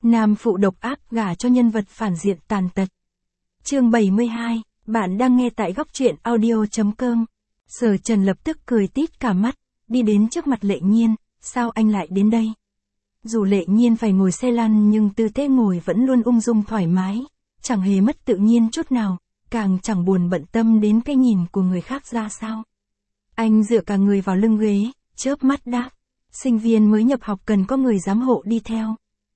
Nam phụ độc ác gả cho nhân vật phản diện tàn tật. Chương 72, bạn đang nghe tại góc truyện audio.com. Sở Trần lập tức cười tít cả mắt, đi đến trước mặt Lệ Nhiên, sao anh lại đến đây? Dù Lệ Nhiên phải ngồi xe lăn nhưng tư thế ngồi vẫn luôn ung dung thoải mái, chẳng hề mất tự nhiên chút nào, càng chẳng buồn bận tâm đến cái nhìn của người khác ra sao. Anh dựa cả người vào lưng ghế, chớp mắt đáp, sinh viên mới nhập học cần có người giám hộ đi theo.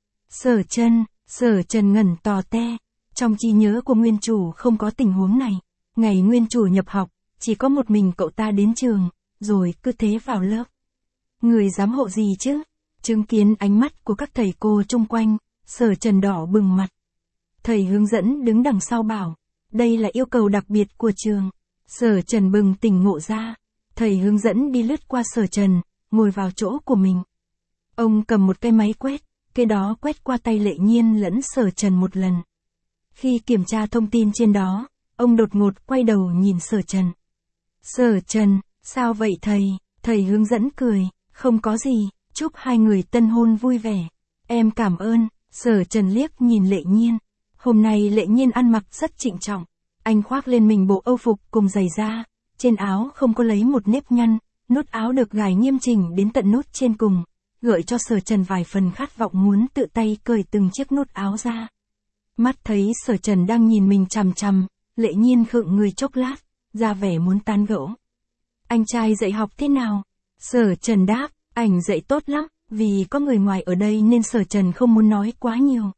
Sở Trần ngẩn tò te, trong trí nhớ của nguyên chủ không có tình huống này, ngày nguyên chủ nhập học, chỉ có một mình cậu ta đến trường, rồi cứ thế vào lớp. Người giám hộ gì chứ? Chứng kiến ánh mắt của các thầy cô chung quanh, Sở Trần đỏ bừng mặt. Thầy hướng dẫn đứng đằng sau bảo, đây là yêu cầu đặc biệt của trường. Sở Trần bừng tỉnh ngộ ra, thầy hướng dẫn đi lướt qua Sở Trần, ngồi vào chỗ của mình. Ông cầm một cái máy quét, cái đó quét qua tay Lệ Nhiên lẫn Sở Trần một lần. Khi kiểm tra thông tin trên đó, ông đột ngột quay đầu nhìn Sở Trần. Sở Trần, sao vậy thầy? Thầy hướng dẫn cười, không có gì, chúc hai người tân hôn vui vẻ. Em cảm ơn. Sở Trần liếc nhìn Lệ Nhiên. Hôm nay Lệ Nhiên ăn mặc rất trịnh trọng. Anh khoác lên mình bộ âu phục cùng giày da, trên áo không có lấy một nếp nhăn, nút áo được gài nghiêm chỉnh đến tận nút trên cùng, gợi cho Sở Trần vài phần khát vọng muốn tự tay cởi từng chiếc nút áo ra. Mắt thấy Sở Trần đang nhìn mình chằm chằm, Lệ Nhiên khựng người chốc lát, ra vẻ muốn tán gẫu. Anh trai dạy học thế nào? Sở Trần đáp, anh dạy tốt lắm, vì có người ngoài ở đây nên Sở Trần không muốn nói quá nhiều.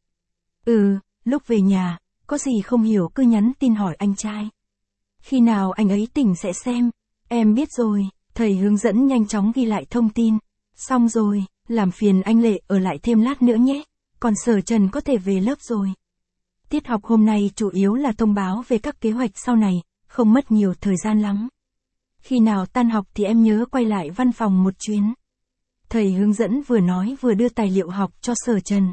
Lúc về nhà, có gì không hiểu cứ nhắn tin hỏi anh trai. Khi nào anh ấy tỉnh sẽ xem. Em biết rồi, thầy hướng dẫn nhanh chóng ghi lại thông tin. Xong rồi, làm phiền anh Lệ ở lại thêm lát nữa nhé, còn Sở Trần có thể về lớp rồi. Tiết học hôm nay chủ yếu là thông báo về các kế hoạch sau này, không mất nhiều thời gian lắm. Khi nào tan học thì em nhớ quay lại văn phòng một chuyến. Thầy hướng dẫn vừa nói vừa đưa tài liệu học cho Sở Trần.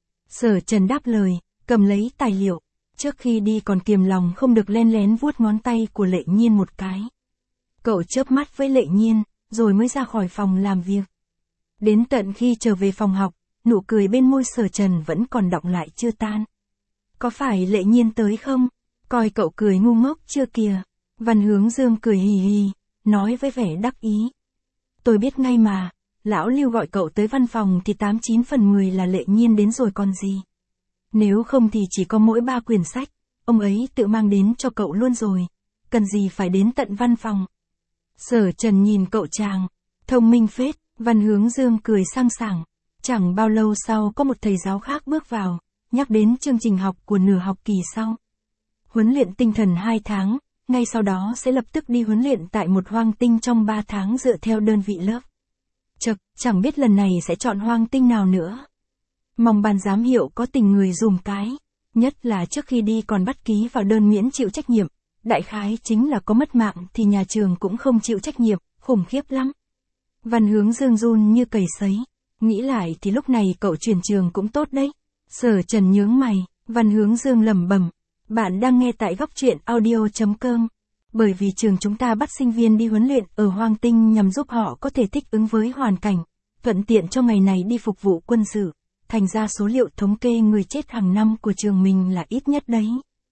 Sở Trần đáp lời, cầm lấy tài liệu, trước khi đi còn kiềm lòng không được len lén vuốt ngón tay của Lệ Nhiên một cái. Cậu chớp mắt với Lệ Nhiên, rồi mới ra khỏi phòng làm việc. Đến tận khi trở về phòng học, nụ cười bên môi Sở Trần vẫn còn đọng lại chưa tan. Có phải Lệ Nhiên tới không? Coi cậu cười ngu ngốc chưa kìa. Văn Hướng Dương cười hì hì, nói với vẻ đắc ý. Tôi biết ngay mà, lão Lưu gọi cậu tới văn phòng thì 89 phần 10 là Lệ Nhiên đến rồi còn gì. Nếu không thì chỉ có mỗi 3 quyển sách, ông ấy tự mang đến cho cậu luôn rồi, cần gì phải đến tận văn phòng. Sở Trần nhìn cậu chàng, thông minh phết. Văn Hướng Dương cười sang sảng. Chẳng bao lâu sau có một thầy giáo khác bước vào, nhắc đến chương trình học của nửa học kỳ sau. Huấn luyện tinh thần 2 tháng, ngay sau đó sẽ lập tức đi huấn luyện tại một hoang tinh trong 3 tháng dựa theo đơn vị lớp. Chậc, chẳng biết lần này sẽ chọn hoang tinh nào nữa. Mong ban giám hiệu có tình người dùm cái, nhất là trước khi đi còn bắt ký vào đơn miễn chịu trách nhiệm, đại khái chính là có mất mạng thì nhà trường cũng không chịu trách nhiệm, khủng khiếp lắm. Văn Hướng Dương run như cầy sấy, nghĩ lại thì lúc này cậu chuyển trường cũng tốt đấy. Sở Trần nhướng mày, Văn Hướng Dương lẩm bẩm, bạn đang nghe tại góc truyện audio.com. Bởi vì trường chúng ta bắt sinh viên đi huấn luyện ở hoang tinh nhằm giúp họ có thể thích ứng với hoàn cảnh, thuận tiện cho ngày này đi phục vụ quân sự, thành ra số liệu thống kê người chết hàng năm của trường mình là ít nhất đấy.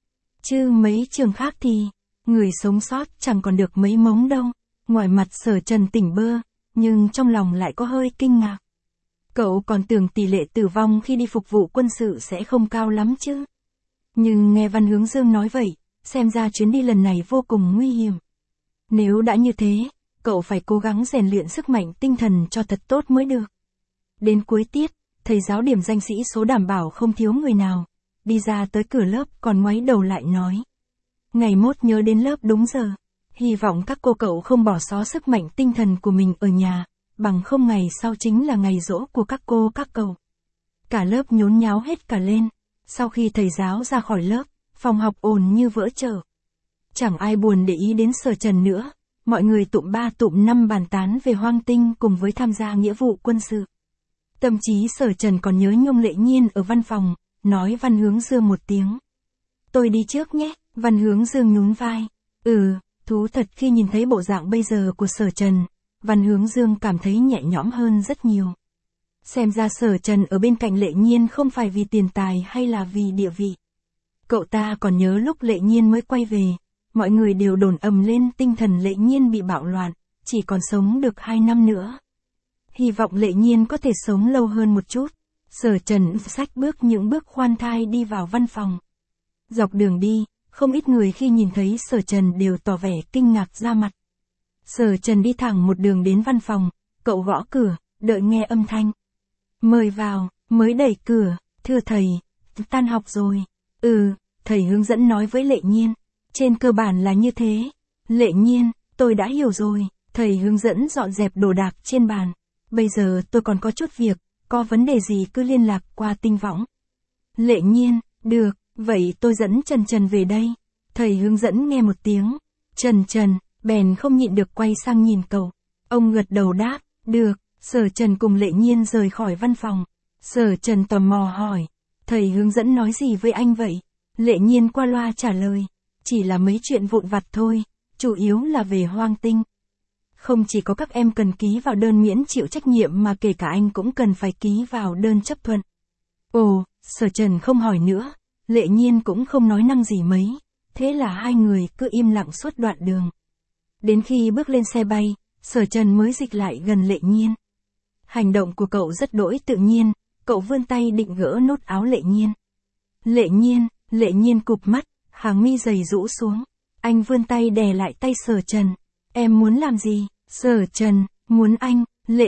Chứ mấy trường khác thì, người sống sót chẳng còn được mấy mống đâu. Ngoài mặt Sở Trần tỉnh bơ, nhưng trong lòng lại có hơi kinh ngạc. Cậu còn tưởng tỷ lệ tử vong khi đi phục vụ quân sự sẽ không cao lắm chứ. Nhưng nghe Văn Hướng Dương nói vậy, xem ra chuyến đi lần này vô cùng nguy hiểm. Nếu đã như thế, cậu phải cố gắng rèn luyện sức mạnh tinh thần cho thật tốt mới được. Đến cuối tiết, thầy giáo điểm danh sĩ số đảm bảo không thiếu người nào. Đi ra tới cửa lớp còn ngoáy đầu lại nói. Ngày mốt nhớ đến lớp đúng giờ. Hy vọng các cô cậu không bỏ xó sức mạnh tinh thần của mình ở nhà, bằng không ngày sau chính là ngày giỗ của các cô các cậu. Cả lớp nhốn nháo hết cả lên. Sau khi thầy giáo ra khỏi lớp, phòng học ồn như vỡ chợ. Chẳng ai buồn để ý đến Sở Trần nữa, mọi người tụm 3 tụm 5 bàn tán về hoang tinh cùng với tham gia nghĩa vụ quân sự. Tâm trí Sở Trần còn nhớ nhung Lệ Nhiên ở văn phòng, nói Văn Hướng Dương một tiếng. Tôi đi trước nhé. Văn Hướng Dương nhún vai. Thú thật khi nhìn thấy bộ dạng bây giờ của Sở Trần, Văn Hướng Dương cảm thấy nhẹ nhõm hơn rất nhiều. Xem ra Sở Trần ở bên cạnh Lệ Nhiên không phải vì tiền tài hay là vì địa vị. Cậu ta còn nhớ lúc Lệ Nhiên mới quay về, mọi người đều đồn ầm lên tinh thần Lệ Nhiên bị bạo loạn, chỉ còn sống được 2 năm nữa. Hy vọng Lệ Nhiên có thể sống lâu hơn một chút. Sở Trần xách bước những bước khoan thai đi vào văn phòng. Dọc đường đi, không ít người khi nhìn thấy Sở Trần đều tỏ vẻ kinh ngạc ra mặt. Sở Trần đi thẳng một đường đến văn phòng, cậu gõ cửa, đợi nghe âm thanh. Mời vào, mới đẩy cửa, thưa thầy, tan học rồi. Thầy hướng dẫn nói với Lệ Nhiên. Trên cơ bản là như thế. Lệ Nhiên, tôi đã hiểu rồi. Thầy hướng dẫn dọn dẹp đồ đạc trên bàn. Bây giờ tôi còn có chút việc, có vấn đề gì cứ liên lạc qua Tinh Võng. Lệ Nhiên, được, vậy tôi dẫn Trần về đây. Thầy hướng dẫn nghe một tiếng. Trần, bèn không nhịn được quay sang nhìn cậu. Ông gật đầu đáp, được. Sở Trần cùng Lệ Nhiên rời khỏi văn phòng. Sở Trần tò mò hỏi, thầy hướng dẫn nói gì với anh vậy? Lệ Nhiên qua loa trả lời, chỉ là mấy chuyện vụn vặt thôi, chủ yếu là về Hoang Tinh. Không chỉ có các em cần ký vào đơn miễn chịu trách nhiệm mà kể cả anh cũng cần phải ký vào đơn chấp thuận. Ồ, Sở Trần không hỏi nữa, Lệ Nhiên cũng không nói năng gì mấy, thế là hai người cứ im lặng suốt đoạn đường. Đến khi bước lên xe bay, Sở Trần mới dịch lại gần Lệ Nhiên. Hành động của cậu rất đỗi tự nhiên, cậu vươn tay định gỡ nút áo Lệ Nhiên. Lệ Nhiên cụp mắt, hàng mi dày rũ xuống. Anh vươn tay đè lại tay Sở Trần. Em muốn làm gì? Sở Trần, muốn anh.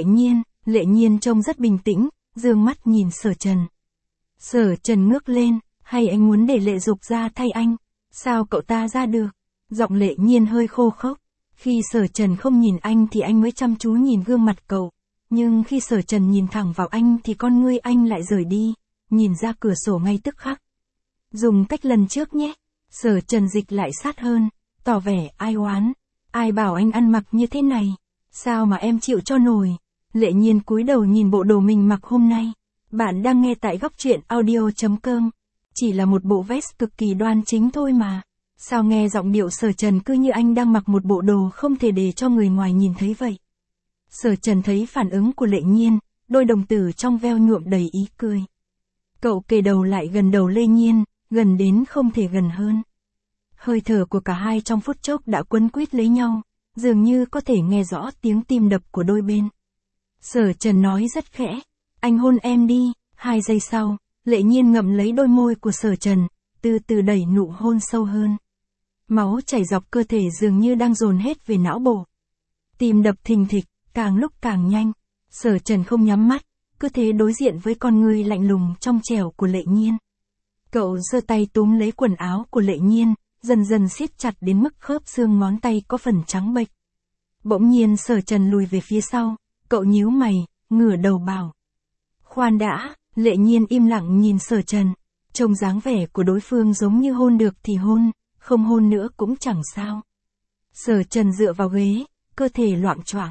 Lệ Nhiên trông rất bình tĩnh, dương mắt nhìn Sở Trần. Sở Trần ngước lên, hay anh muốn để Lệ Dục ra thay anh? Sao cậu ta ra được? Giọng Lệ Nhiên hơi khô khốc. Khi Sở Trần không nhìn anh thì anh mới chăm chú nhìn gương mặt cậu. Nhưng khi Sở Trần nhìn thẳng vào anh thì con ngươi anh lại rời đi, nhìn ra cửa sổ ngay tức khắc. Dùng cách lần trước nhé. Sở Trần dịch lại sát hơn, tỏ vẻ ai oán. Ai bảo anh ăn mặc như thế này? Sao mà em chịu cho nổi? Lệ Nhiên cúi đầu nhìn bộ đồ mình mặc hôm nay. Bạn đang nghe tại Góc Truyện Audio.com. Chỉ là một bộ vest cực kỳ đoan chính thôi mà. Sao nghe giọng điệu Sở Trần cứ như anh đang mặc một bộ đồ không thể để cho người ngoài nhìn thấy vậy? Sở Trần thấy phản ứng của Lệ Nhiên, đôi đồng tử trong veo nhuộm đầy ý cười. Cậu kề đầu lại gần đầu Lệ Nhiên, gần đến không thể gần hơn. Hơi thở của cả hai trong phút chốc đã quấn quýt lấy nhau, dường như có thể nghe rõ tiếng tim đập của đôi bên. Sở Trần nói rất khẽ, anh hôn em đi. 2 giây sau, Lệ Nhiên ngậm lấy đôi môi của Sở Trần, từ từ đẩy nụ hôn sâu hơn. Máu chảy dọc cơ thể dường như đang dồn hết về não bộ. Tim đập thình thịch, càng lúc càng nhanh. Sở Trần không nhắm mắt, cứ thế đối diện với con ngươi lạnh lùng trong trẻo của Lệ Nhiên. Cậu giơ tay túm lấy quần áo của Lệ Nhiên, dần dần siết chặt đến mức khớp xương ngón tay có phần trắng bệch. Bỗng nhiên Sở Trần lùi về phía sau, cậu nhíu mày, ngửa đầu bảo. Khoan đã. Lệ Nhiên im lặng nhìn Sở Trần, trông dáng vẻ của đối phương giống như hôn được thì hôn, không hôn nữa cũng chẳng sao. Sở Trần dựa vào ghế, cơ thể loạng choạng.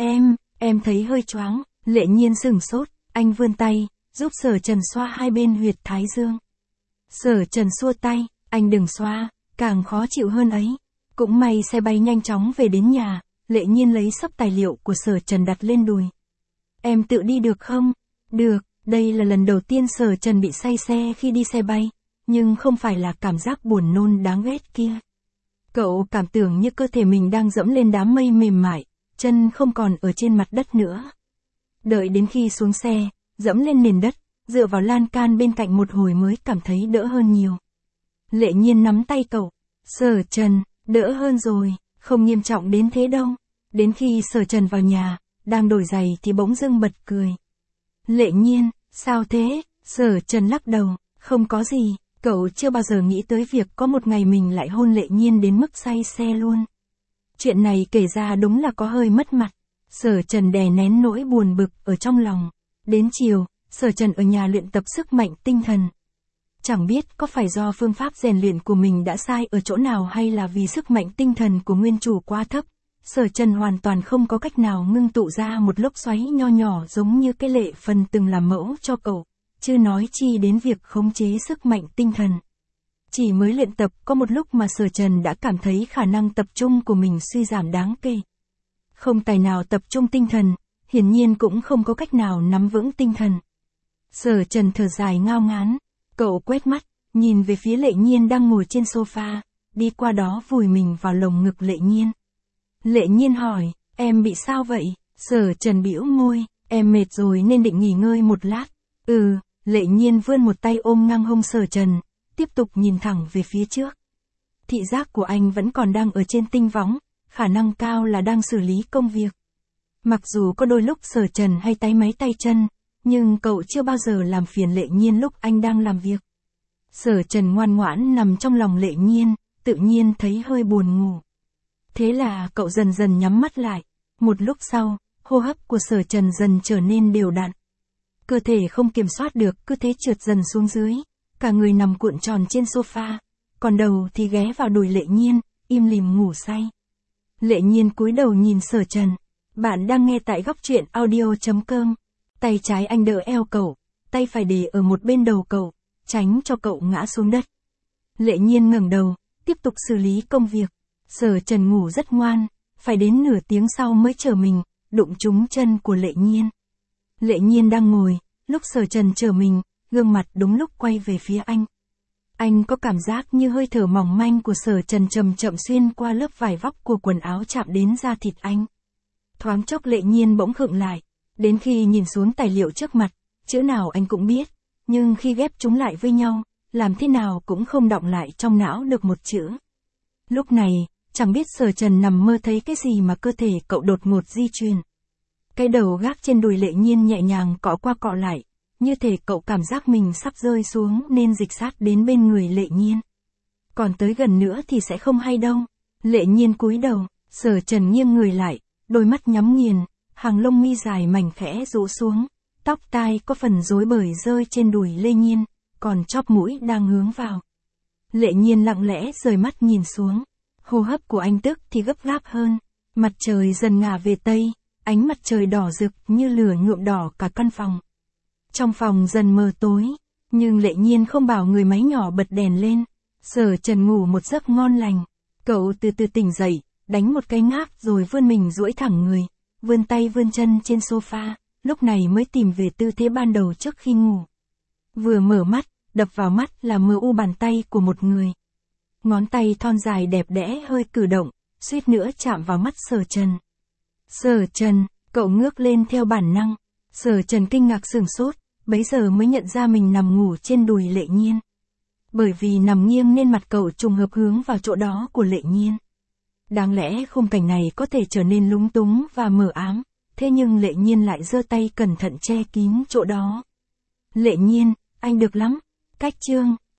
Em thấy hơi choáng. Lệ Nhiên sửng sốt, anh vươn tay, giúp Sở Trần xoa hai bên huyệt thái dương. Sở Trần xua tay, anh đừng xoa, càng khó chịu hơn ấy. Cũng may xe bay nhanh chóng về đến nhà, Lệ Nhiên lấy xấp tài liệu của Sở Trần đặt lên đùi. Em tự đi được không? Được, đây là lần đầu tiên Sở Trần bị say xe khi đi xe bay, nhưng không phải là cảm giác buồn nôn đáng ghét kia. Cậu cảm tưởng như cơ thể mình đang dẫm lên đám mây mềm mại, chân không còn ở trên mặt đất nữa. Đợi đến khi xuống xe, dẫm lên nền đất, dựa vào lan can bên cạnh một hồi mới cảm thấy đỡ hơn nhiều. Lệ Nhiên nắm tay cậu. Sở Trần, đỡ hơn rồi, không nghiêm trọng đến thế đâu. Đến khi Sở Trần vào nhà, đang đổi giày thì bỗng dưng bật cười. Lệ Nhiên, sao thế? Sở Trần lắc đầu, không có gì. Cậu chưa bao giờ nghĩ tới việc có một ngày mình lại hôn Lệ Nhiên đến mức say xe luôn. Chuyện này kể ra đúng là có hơi mất mặt. Sở Trần đè nén nỗi buồn bực ở trong lòng. Đến chiều, Sở Trần ở nhà luyện tập sức mạnh tinh thần. Chẳng biết có phải do phương pháp rèn luyện của mình đã sai ở chỗ nào hay là vì sức mạnh tinh thần của nguyên chủ quá thấp. Sở Trần hoàn toàn không có cách nào ngưng tụ ra một lốc xoáy nho nhỏ giống như cái Lệ Phần từng làm mẫu cho cậu, chưa nói chi đến việc khống chế sức mạnh tinh thần. Chỉ mới luyện tập có một lúc mà Sở Trần đã cảm thấy khả năng tập trung của mình suy giảm đáng kể. Không tài nào tập trung tinh thần, hiển nhiên cũng không có cách nào nắm vững tinh thần. Sở Trần thở dài ngao ngán, cậu quét mắt, nhìn về phía Lệ Nhiên đang ngồi trên sofa, đi qua đó vùi mình vào lồng ngực Lệ Nhiên. Lệ Nhiên hỏi, em bị sao vậy? Sở Trần bĩu môi, em mệt rồi nên định nghỉ ngơi một lát. Lệ Nhiên vươn một tay ôm ngang hông Sở Trần, tiếp tục nhìn thẳng về phía trước. Thị giác của anh vẫn còn đang ở trên tinh võng, khả năng cao là đang xử lý công việc. Mặc dù có đôi lúc Sở Trần hay táy máy tay chân, nhưng cậu chưa bao giờ làm phiền Lệ Nhiên lúc anh đang làm việc. Sở Trần ngoan ngoãn nằm trong lòng Lệ Nhiên, tự nhiên thấy hơi buồn ngủ. Thế là cậu dần dần nhắm mắt lại. Một lúc sau, hô hấp của Sở Trần dần trở nên đều đặn. Cơ thể không kiểm soát được cứ thế trượt dần xuống dưới, cả người nằm cuộn tròn trên sofa, còn đầu thì ghé vào đùi Lệ Nhiên, im lìm ngủ say. Lệ Nhiên cúi đầu nhìn Sở Trần. Bạn đang nghe tại góc truyện audio.com. Tay trái anh đỡ eo cậu, tay phải để ở một bên đầu cậu, tránh cho cậu ngã xuống đất. Lệ Nhiên ngẩng đầu, tiếp tục xử lý công việc. Sở Trần ngủ rất ngoan, phải đến nửa tiếng sau mới trở mình, đụng trúng chân của Lệ Nhiên. Lệ Nhiên đang ngồi, lúc Sở Trần trở mình, gương mặt đúng lúc quay về phía anh. Anh có cảm giác như hơi thở mỏng manh của Sở Trần chậm chậm xuyên qua lớp vải vóc của quần áo chạm đến da thịt anh. Thoáng chốc Lệ Nhiên bỗng khựng lại, đến khi nhìn xuống tài liệu trước mặt, chữ nào anh cũng biết, nhưng khi ghép chúng lại với nhau, làm thế nào cũng không đọng lại trong não được một chữ. Lúc này, chẳng biết Sở Trần nằm mơ thấy cái gì mà cơ thể cậu đột ngột di chuyển. Cái đầu gác trên đùi Lệ Nhiên nhẹ nhàng cọ qua cọ lại, như thể cậu cảm giác mình sắp rơi xuống nên dịch sát đến bên người Lệ Nhiên. Còn tới gần nữa thì sẽ không hay đâu. Lệ Nhiên cúi đầu, Sở Trần nghiêng người lại, đôi mắt nhắm nghiền, hàng lông mi dài mảnh khẽ rũ xuống, tóc tai có phần rối bời rơi trên đùi Lệ Nhiên, còn chóp mũi đang hướng vào. Lệ Nhiên lặng lẽ rời mắt nhìn xuống, hô hấp của anh tức thì gấp gáp hơn, mặt trời dần ngả về tây, ánh mặt trời đỏ rực như lửa nhuộm đỏ cả căn phòng. Trong phòng dần mờ tối, nhưng Lệ Nhiên không bảo người máy nhỏ bật đèn lên. Sở Trần ngủ một giấc ngon lành, cậu từ từ tỉnh dậy, đánh một cái ngáp rồi vươn mình duỗi thẳng người, vươn tay vươn chân trên sofa, lúc này mới tìm về tư thế ban đầu trước khi ngủ. Vừa mở mắt, đập vào mắt là mờ u bàn tay của một người. Ngón tay thon dài đẹp đẽ hơi cử động, suýt nữa chạm vào mắt Sở Trần. Sở Trần, cậu ngước lên theo bản năng. Sở Trần kinh ngạc sửng sốt, bấy giờ mới nhận ra mình nằm ngủ trên đùi Lệ Nhiên. Bởi vì nằm nghiêng nên mặt cậu trùng hợp hướng vào chỗ đó của Lệ Nhiên. Đáng lẽ khung cảnh này có thể trở nên lúng túng và mờ ám, thế nhưng Lệ Nhiên lại giơ tay cẩn thận che kín chỗ đó. Lệ Nhiên, anh được lắm. Cách chương